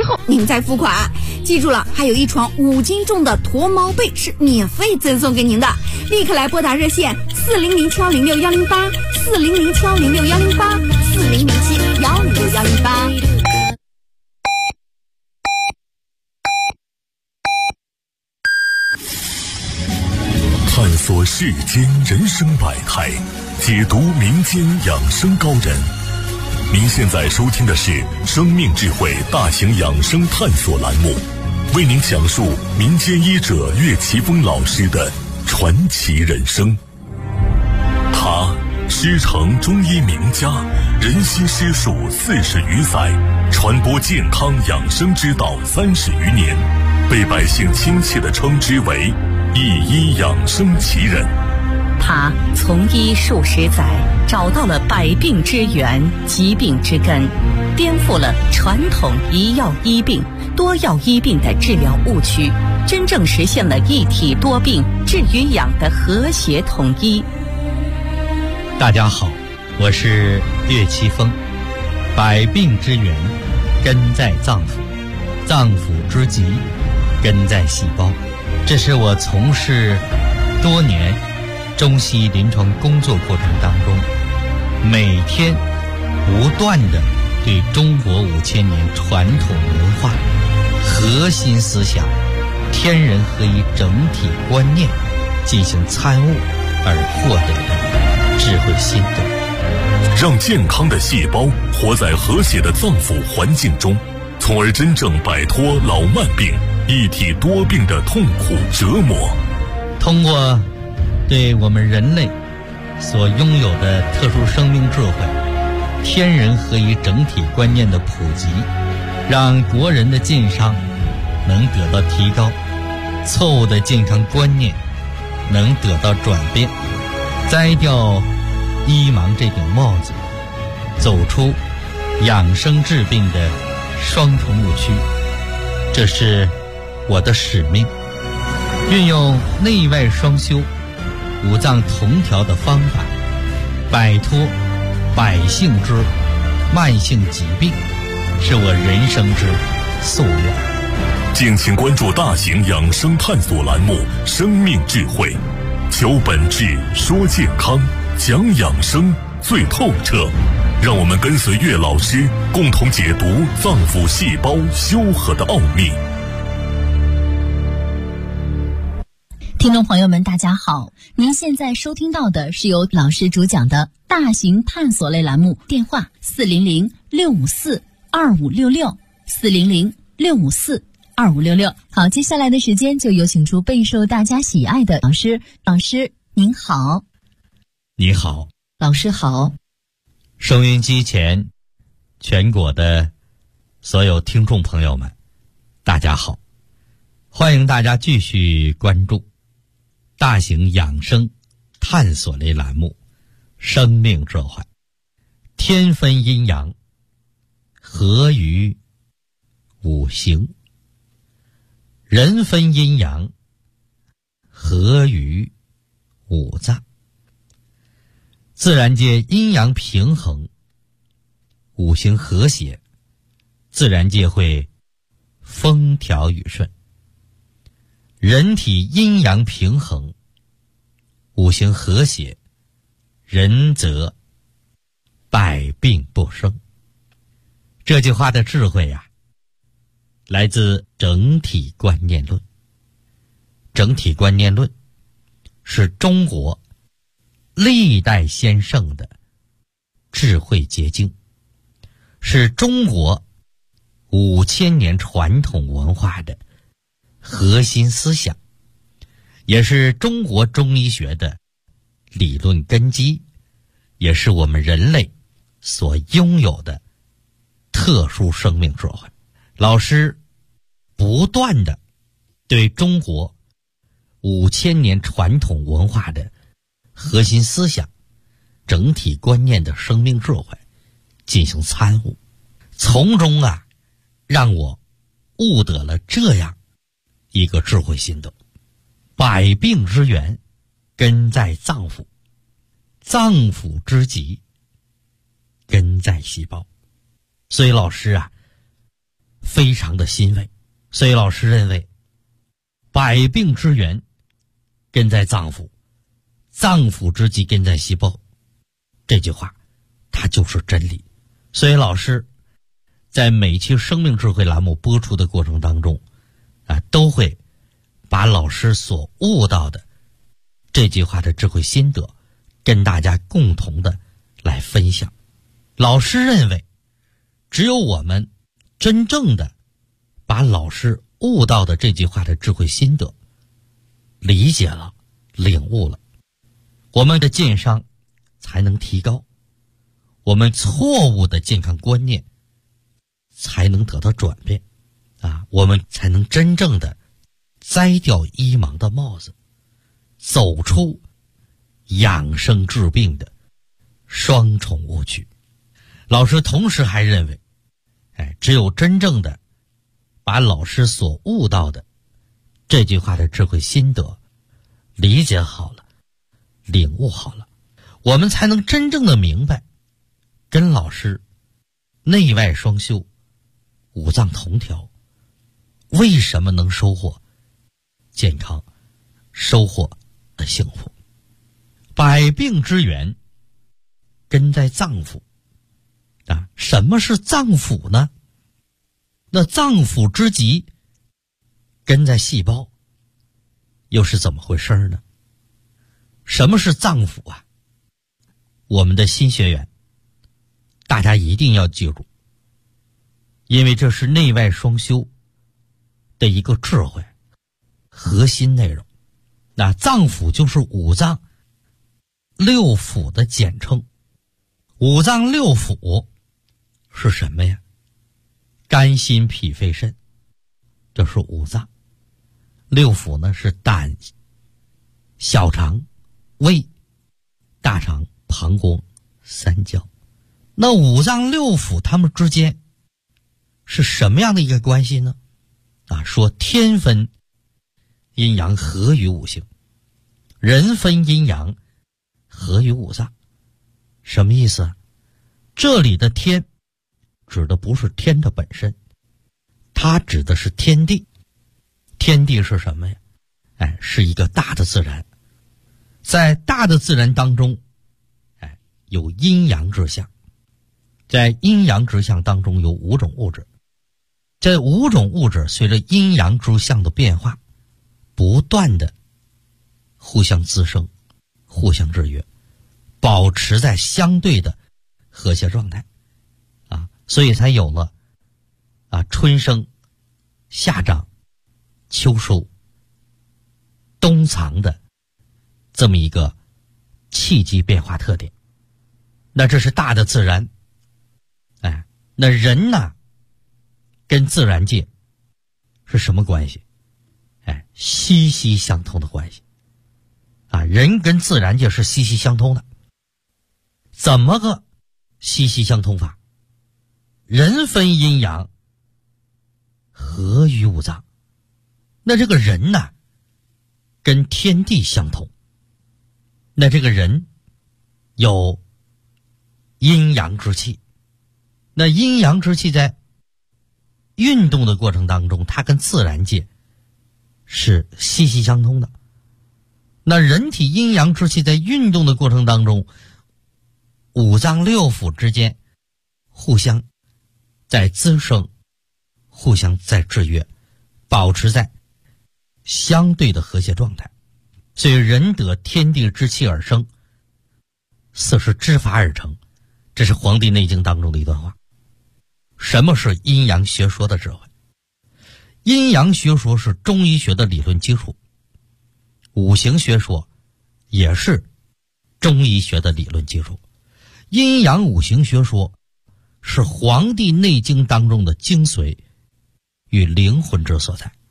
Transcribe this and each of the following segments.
之后您再付款。记住了，还有一床5斤重的驼毛被是免费赠送给您的，立刻来拨打热线400-7106108 400-7106108 400-7106108。 探索世间人生百态，解读民间养生高人。您现在收听的是生命智慧大型养生探索栏目，为您讲述民间医者岳奇峰老师的传奇人生。他师承中医名家，人心师术40余载，传播健康养生之道30余年，被百姓亲切地称之为一医养生奇人。 他从医数十载，找到了百病之源、疾病之根，颠覆了传统一药医病、多药医病的治疗误区，真正实现了一体多病、治与养的和谐统一。 大家好，我是岳奇峰。百病之源根在脏腑，脏腑之疾根在细胞。这是我从事多年中西医临床工作过程当中，每天不断地对中国5000年传统文化核心思想天人合一整体观念进行参悟而获得的智慧心得， 让健康的细胞活在和谐的脏腑环境中，从而真正摆脱老慢病、一体多病的痛苦折磨。 通过对我们人类所拥有的特殊生命智慧、天人合一整体观念的普及，让国人的健康能得到提高，错误的健康观念能得到转变，摘掉医盲这顶帽子，走出养生治病的双重误区。这是我的使命，运用内外双修、五脏同调的方法，摆脱百姓之慢性疾病，是我人生之夙愿。 敬请关注大型养生探索栏目《生命智慧》，求本质，说健康，讲养生最透彻。让我们跟随岳老师，共同解读脏腑细胞修和的奥秘。 听众朋友们大家好，您现在收听到的是由老师主讲的大型探索类栏目，电话400-654-2566 400-654-2566。好，接下来的时间就有请出备受大家喜爱的老师。老师您好。 你好。 老师好。 收音机前全国的所有听众朋友们大家好，欢迎大家继续关注大型养生探索类栏目生命智慧。天分阴阳，合于五行；人分阴阳，合于五脏。自然界阴阳平衡，五行和谐，自然界会风调雨顺。人体阴阳平衡，五行和谐，人则百病不生。这句话的智慧呀，来自整体观念论。整体观念论是中国历代先圣的智慧结晶，是中国5000年传统文化的核心思想，也是中国中医学的理论根基，也是我们人类所拥有的特殊生命智慧。老师不断的对中国5000年传统文化的核心思想、整体观念的生命智慧进行参悟，从中让我悟得了这样一个智慧心得：百病之源根在脏腑，脏腑之疾根在细胞。所以老师非常的欣慰。所以老师认为，百病之源根在脏腑，脏腑之疾根在细胞，这句话它就是真理。所以老师在每期生命智慧栏目播出的过程当中都会把老师所悟到的这句话的智慧心得跟大家共同的来分享。老师认为，只有我们真正的把老师悟到的这句话的智慧心得理解了、领悟了，我们的健商才能提高，我们错误的健康观念才能得到转变我们才能真正的摘掉医盲的帽子，走出养生治病的双重误区。老师同时还认为，只有真正的把老师所悟到的这句话的智慧心得理解好了、领悟好了，我们才能真正的明白，跟老师内外双修、五脏同调，为什么能收获健康、收获幸福。百病之源根在脏腑什么是脏腑呢？那脏腑之疾根在细胞，又是怎么回事呢？什么是脏腑我们的新学员大家一定要记住，因为这是内外双修的一个智慧核心内容。那脏腑就是五脏六腑的简称。五脏六腑是什么呀？肝心脾肺肾，这是五脏。六腑呢是胆、小肠、胃、大肠、膀胱、三焦。那五脏六腑它们之间是什么样的一个关系呢？说天分阴阳合于五行，人分阴阳合于五脏。什么意思这里的天指的不是天的本身，它指的是天地。天地是什么呀？是一个大的自然。在大的自然当中有阴阳之象，在阴阳之象当中有五种物质，这五种物质随着阴阳之象的变化不断的互相滋生、互相制约，保持在相对的和谐状态所以才有了春生、夏长、秋收、冬藏的这么一个气机变化特点。那这是大的自然那人呢跟自然界是什么关系？息息相通的关系人跟自然界是息息相通的。怎么个息息相通法？人分阴阳合于五脏。那这个人呢跟天地相同，那这个人有阴阳之气，那阴阳之气在运动的过程当中，它跟自然界是息息相通的。那人体阴阳之气在运动的过程当中，五脏六腑之间互相在滋生，互相在制约，保持在相对的和谐状态。所以人得天地之气而生，四是之法而成，这是《黄帝内经》当中的一段话。什么是阴阳学说的智慧？阴阳学说是中医学的理论基础，五行学说也是中医学的理论基础。阴阳五行学说是《黄帝内经》当中的精髓与灵魂之所在。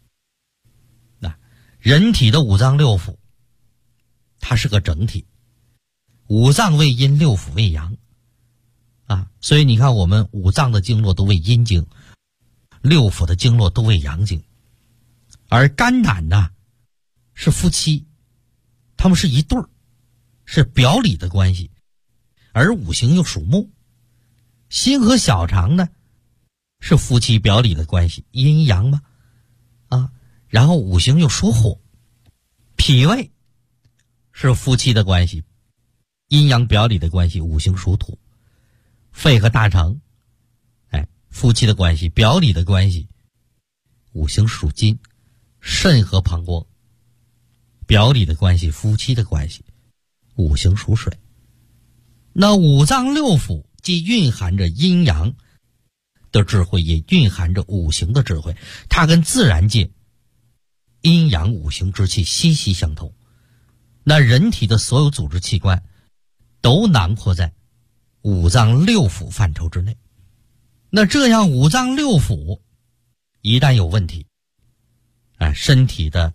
人体的五脏六腑它是个整体，五脏为阴，六腑为阳所以你看我们五脏的经络都为阴经，六腑的经络都为阳经。而肝胆呢是夫妻，他们是一对儿，是表里的关系。而五行又属木，心和小肠呢是夫妻表里的关系，阴阳吗？然后五行又属火，脾胃是夫妻的关系，阴阳表里的关系，五行属土。肺和大肠，夫妻的关系，表里的关系，五行属金。肾和膀胱，表里的关系，夫妻的关系，五行属水。那五脏六腑既蕴含着阴阳的智慧，也蕴含着五行的智慧，它跟自然界阴阳五行之气息息相通。那人体的所有组织器官都囊括在五脏六腑范畴之内。那这样五脏六腑一旦有问题，身体的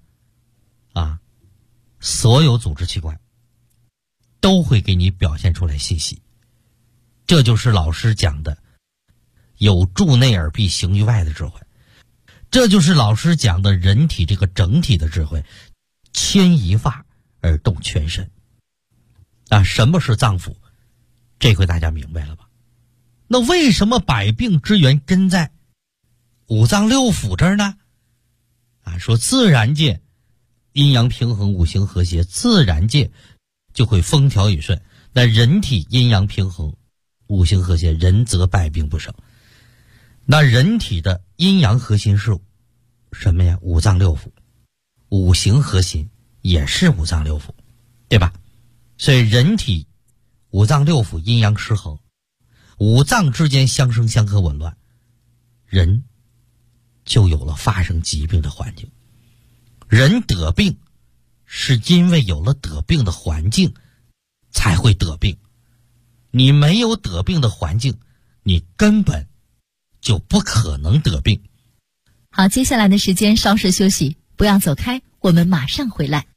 所有组织器官都会给你表现出来信息。这就是老师讲的有助内而必行于外的智慧，这就是老师讲的人体这个整体的智慧，牵一发而动全身。什么是脏腑？这回大家明白了吧？那为什么百病之源根在五脏六腑这儿呢？说自然界阴阳平衡，五行和谐，自然界就会风调雨顺。那人体阴阳平衡，五行和谐，人则百病不生。那人体的阴阳核心是什么呀？五脏六腑。五行核心也是五脏六腑，对吧？所以人体五脏六腑阴阳失衡，五脏之间相生相克紊乱，人就有了发生疾病的环境。人得病是因为有了得病的环境才会得病，你没有得病的环境，你根本就不可能得病。 好，接下来的时间稍事休息，不要走开，我们马上回来。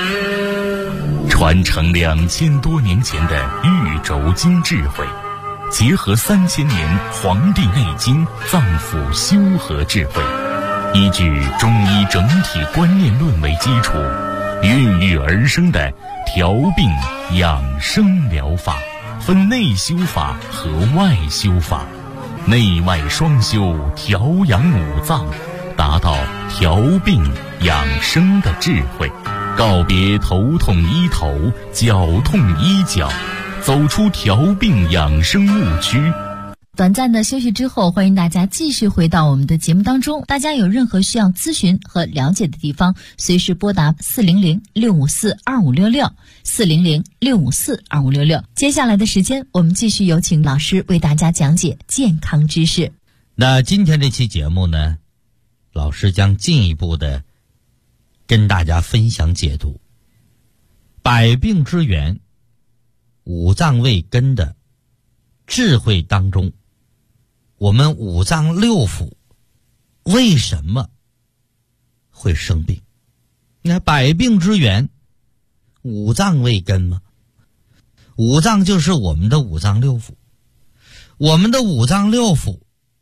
传承2000多年前的玉轴经智慧，结合3000年《黄帝内经》脏腑修和智慧，依据中医整体观念论为基础，孕育而生的调病养生疗法，分内修法和外修法，内外双修，调养五脏，达到调病养生的智慧，告别头痛医头，脚痛医脚，走出调病养生误区。 短暂的休息之后，欢迎大家继续回到我们的节目当中。大家有任何需要咨询和了解的地方，随时拨打400-654-2566 400-654-2566。接下来的时间，我们继续有请老师为大家讲解健康知识。 那今天这期节目呢，老师将进一步的跟大家分享解读百病之源五脏未根的智慧当中，我们五脏六腑为什么会生病？那百病之源五脏未根吗？五脏就是我们的五脏六腑，我们的五脏六腑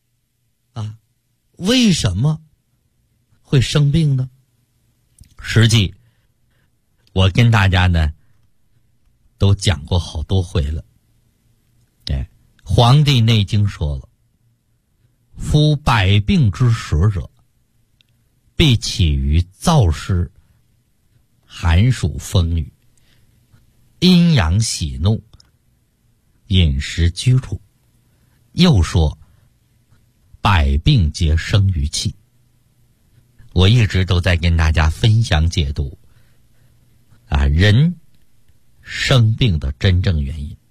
为什么会生病呢？实际我跟大家呢都讲过好多回了。《黄帝内经》说了，夫百病之始者，必起于燥湿、寒暑风雨、阴阳喜怒、饮食居住。又说百病皆生于气。我一直都在跟大家分享解读人生病的真正原因。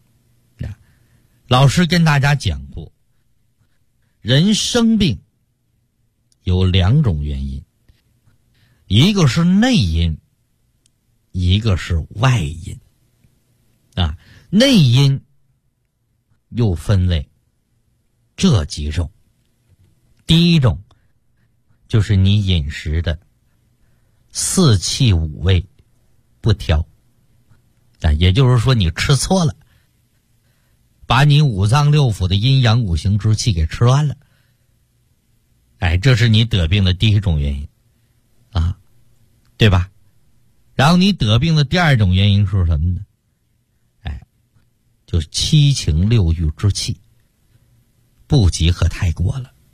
老师跟大家讲过，人生病有两种原因，一个是内因，一个是外因。内因又分为这几种。第一种就是你饮食的四气五味不调，也就是说你吃错了，把你五脏六腑的阴阳五行之气给吃乱了。这是你得病的第一种原因对吧？然后你得病的第二种原因是什么呢？就是七情六欲之气不及和太过了。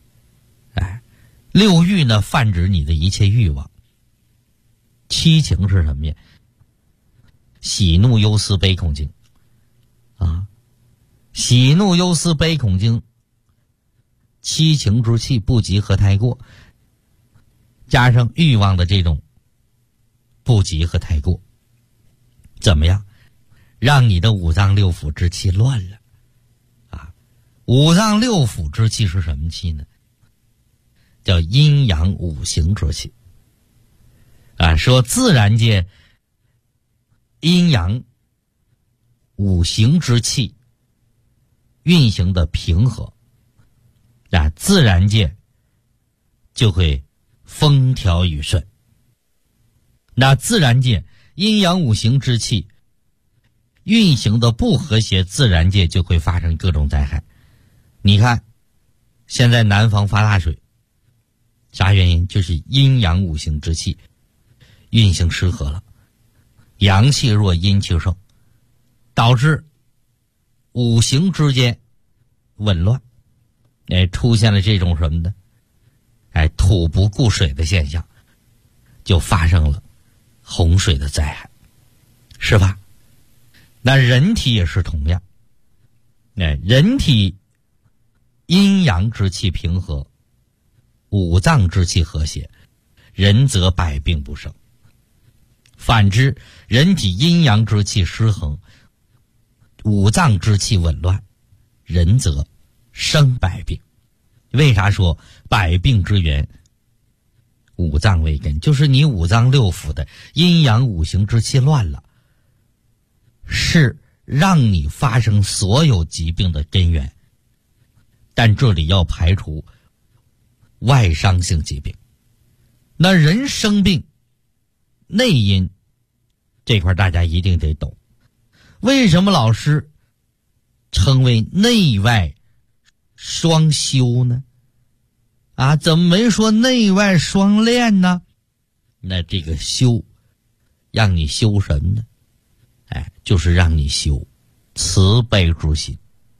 六欲呢，泛指你的一切欲望。七情是什么呀？喜怒忧思悲恐惊啊，喜怒忧思悲恐惊，七情之气不及和太过，加上欲望的这种不及和太过，怎么样？让你的五脏六腑之气乱了啊！五脏六腑之气是什么气呢？叫阴阳五行之气啊。说自然界阴阳五行之气运行的平和啊，自然界就会风调雨顺。那自然界阴阳五行之气运行的不和谐，自然界就会发生各种灾害。你看现在南方发大水，啥原因？就是阴阳五行之气运行失和了，阳气弱阴气盛，导致五行之间紊乱，出现了这种什么呢？土不顾水的现象，就发生了洪水的灾害，是吧？那人体也是同样，人体阴阳之气平和，五脏之气和谐，人则百病不生。反之，人体阴阳之气失衡，五脏之气紊乱，人则生百病。为啥说百病之源五脏为根？就是你五脏六腑的阴阳五行之气乱了，是让你发生所有疾病的根源。但这里要排除外伤性疾病。那人生病内因这块大家一定得懂。为什么老师称为内外双修呢？怎么没说内外双练呢？那这个修让你修什么呢？就是让你修慈悲之心。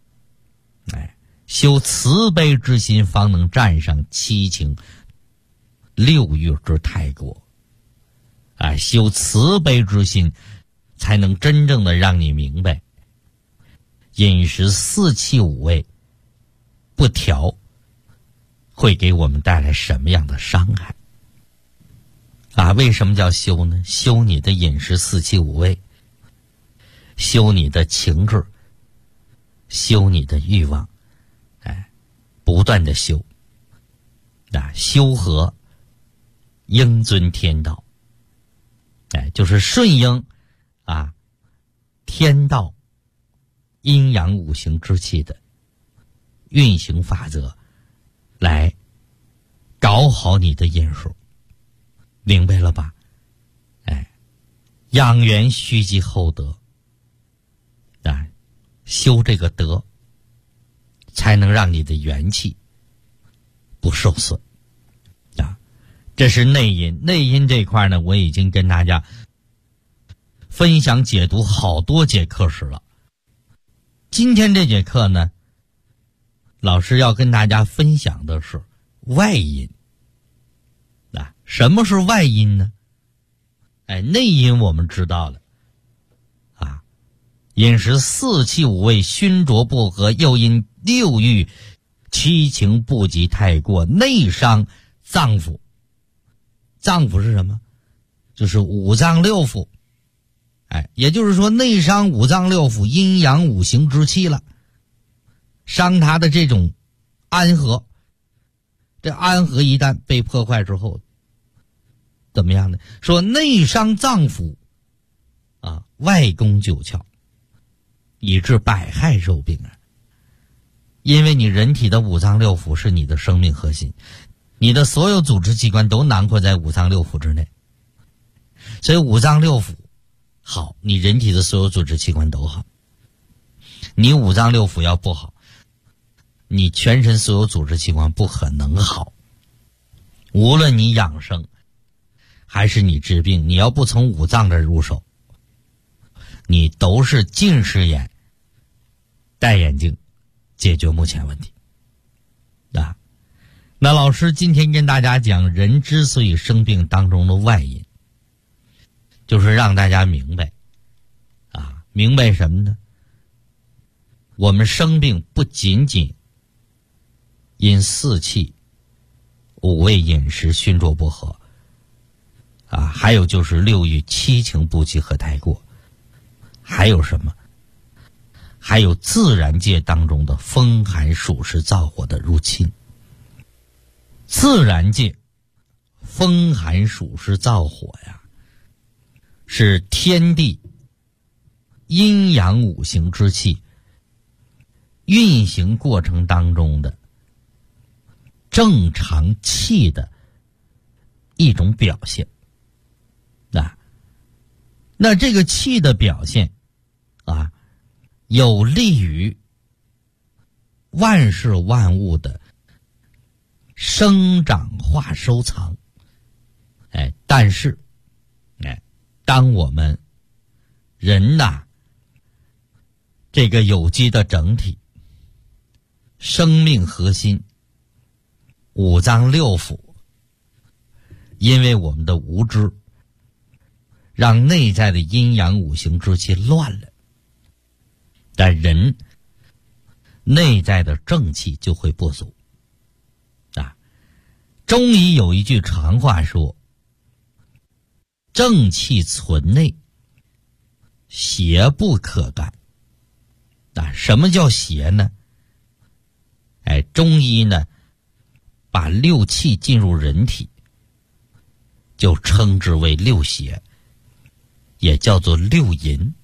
修慈悲之心，方能战胜七情六欲之太过。修慈悲之心，才能真正的让你明白，饮食四气五味不调，会给我们带来什么样的伤害。为什么叫修呢？修你的饮食四气五味，修你的情志，修你的欲望，不断的修。修和应遵天道，就是顺应天道阴阳五行之气的运行法则，来搞好你的饮食，明白了吧？养元须积厚德，修这个德，才能让你的元气不受损。这是内因。内因这块呢，我已经跟大家分享解读好多节课时了。今天这节课呢，老师要跟大家分享的是外因。什么是外因呢？内因我们知道了，饮食四气五味熏浊不和，又因六欲七情不及太过，内伤脏腑。脏腑是什么？就是五脏六腑。也就是说内伤五脏六腑阴阳五行之气了，伤它的这种安和。这安和一旦被破坏之后，怎么样呢？说内伤脏腑外攻九窍，以致百害受病。因为你人体的五脏六腑是你的生命核心，你的所有组织器官都囊括在五脏六腑之内，所以五脏六腑好，你人体的所有组织器官都好。你五脏六腑要不好，你全身所有组织器官不可能好。无论你养生还是你治病，你要不从五脏这入手，你都是近视眼戴眼镜解决目前问题。 那老师今天跟大家讲人之所以生病当中的外因，就是让大家明白明白什么呢？我们生病不仅仅因四气、五味饮食熏灼不和还有就是六欲七情不齐和太过，还有什么？还有自然界当中的风寒暑湿燥火的入侵。自然界风寒暑湿燥火是天地阴阳五行之气运行过程当中的正常气的一种表现。那这个气的表现有利于万事万物的生长化收藏。但是当我们人这个有机的整体，生命核心，五脏六腑，因为我们的无知，让内在的阴阳五行之气乱了，但人内在的正气就会不足。中医有一句常话说，正气存内，邪不可干。什么叫邪呢？中医呢把六气进入人体就称之为六邪，也叫做六淫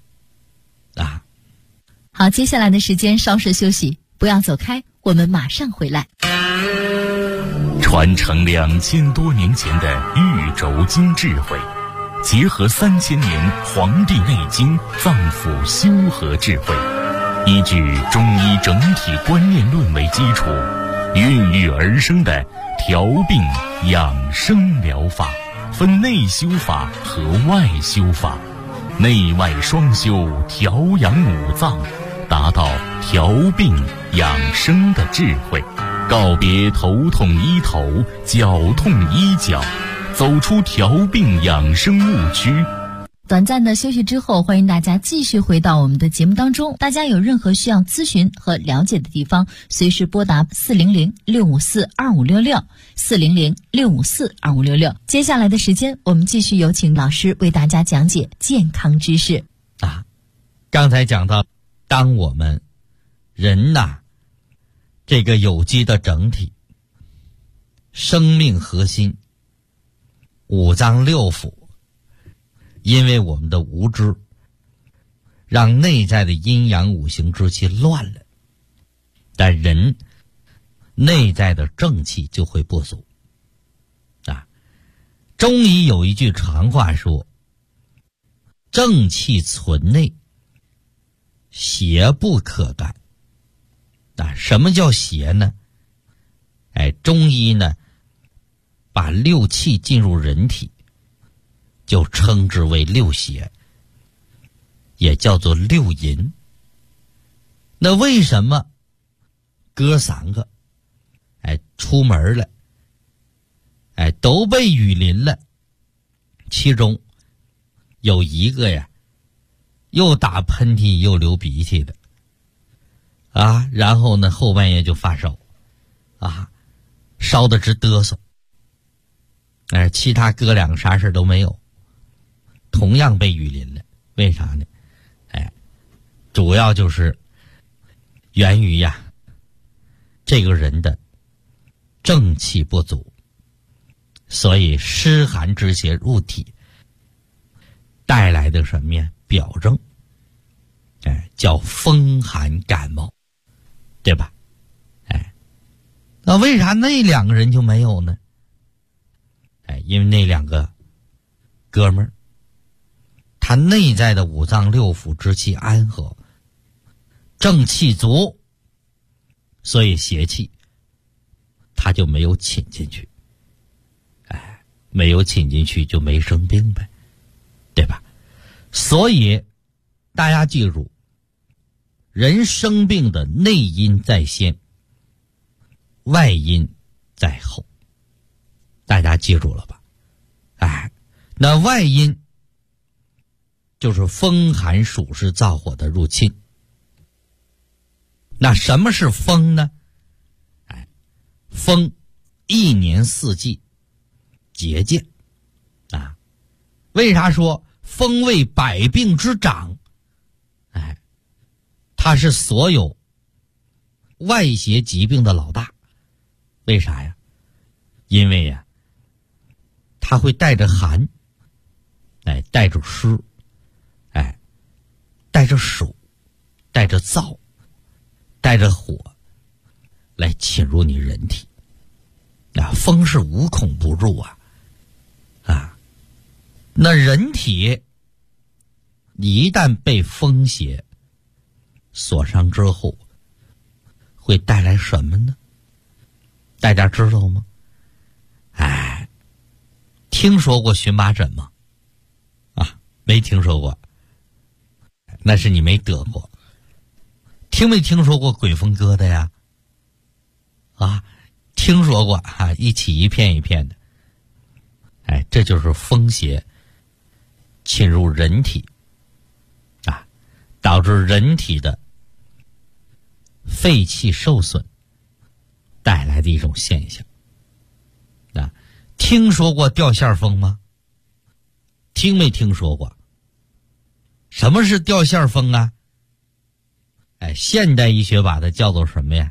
好，接下来的时间稍事休息，不要走开，我们马上回来。 传承2000多年前的玉轴经智慧，结合3000年《黄帝内经》脏腑修和智慧，依据中医整体观念论为基础，孕育而生的调病养生疗法，分内修法和外修法，内外双修，调养五脏，达到调病养生的智慧，告别头痛医头，脚痛医脚，走出调病养生误区。 短暂的休息之后，欢迎大家继续回到我们的节目当中。大家有任何需要咨询和了解的地方，随时拨打400-654-2566 400-654-2566。接下来的时间，我们继续有请老师为大家讲解健康知识刚才讲到，当我们人这个有机的整体，生命核心，五脏六腑，因为我们的无知，让内在的阴阳五行之气乱了，但人内在的正气就会不足中医有一句常话说，正气存内，邪不可干。什么叫邪呢？中医呢把六气进入人体就称之为六邪，也叫做六淫。那为什么哥3个出门了都被雨淋了，其中有一个又打喷嚏又流鼻涕的然后呢后半夜就发烧烧得直嘚瑟，其他哥2个啥事都没有，同样被雨淋了。为啥呢？主要就是源于这个人的正气不足，所以湿寒之邪入体带来的什么呀？表征叫风寒感冒，对吧？那为啥那2个人就没有呢？因为那2个哥们儿，他内在的五脏六腑之气安和，正气足，所以邪气他就没有侵进去，没有侵进去就没生病呗，对吧？所以大家记住，人生病的内因在先，外因在后。大家记住了吧？哎，那外因就是风寒暑湿燥火的入侵。那什么是风呢？哎，风一年四季节见啊。为啥说风为百病之长？哎，它是所有外邪疾病的老大。为啥呀？因为呀，它会带着寒，哎，带着湿，哎，带着暑，带着燥，带着火，来侵入你人体。啊，风是无孔不入啊！啊，那人体一旦被风邪所伤之后，会带来什么呢？大家知道吗？哎，听说过荨麻疹吗？啊，没听说过，那是你没得过。听没听说过鬼风疙瘩呀？啊，听说过啊，一起一片一片的。哎，这就是风邪侵入人体啊，导致人体的肺气受损带来的一种现象。啊，听说过掉线风吗？听没听说过？什么是掉线风啊？哎，现代医学把它叫做什么呀？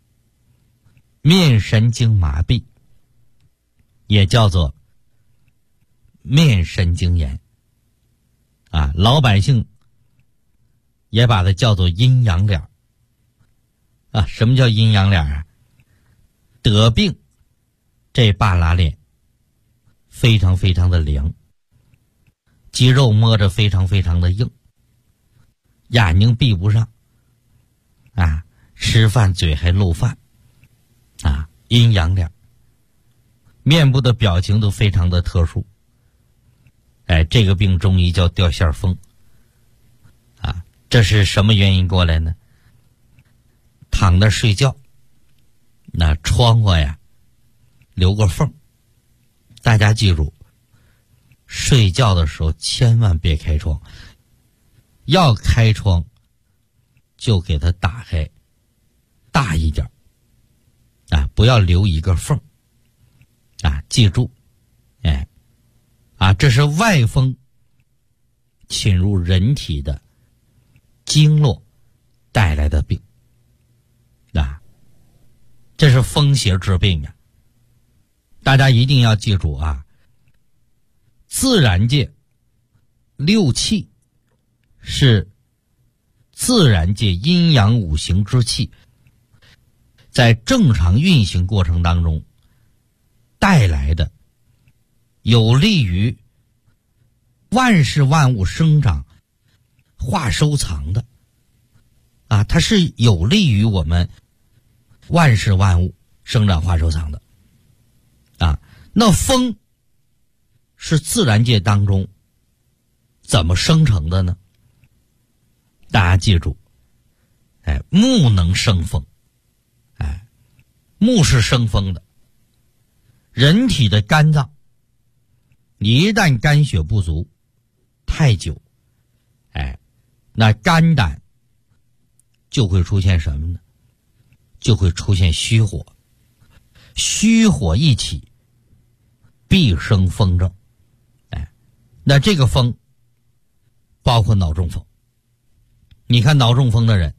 面神经麻痹，也叫做面神经炎啊，老百姓也把它叫做阴阳脸啊。什么叫阴阳脸啊？得病这半拉脸非常非常的凉，肌肉摸着非常非常的硬，眼睛闭不上啊，吃饭嘴还漏饭啊，阴阳脸，面部的表情都非常的特殊。哎，这个病中医叫掉线风啊。这是什么原因过来呢？躺着睡觉，那窗户呀留个缝，大家记住，睡觉的时候千万别开窗，要开窗就给它打开大一点啊，不要留一个缝啊，记住，哎，啊，这是外风侵入人体的经络带来的病啊，这是风邪治病呀。大家一定要记住啊，自然界六气是自然界阴阳五行之气在正常运行过程当中带来的，有利于万事万物生长化收藏的啊，它是有利于我们万事万物生长化收藏的啊。那风是自然界当中怎么生成的呢？大家记住，哎，木能生风，哎，木是生风的。人体的肝脏，你一旦肝血不足太久，哎，那肝胆就会出现什么呢？就会出现虚火，虚火一起必生风症。哎，那这个风包括脑中风。你看脑中风的人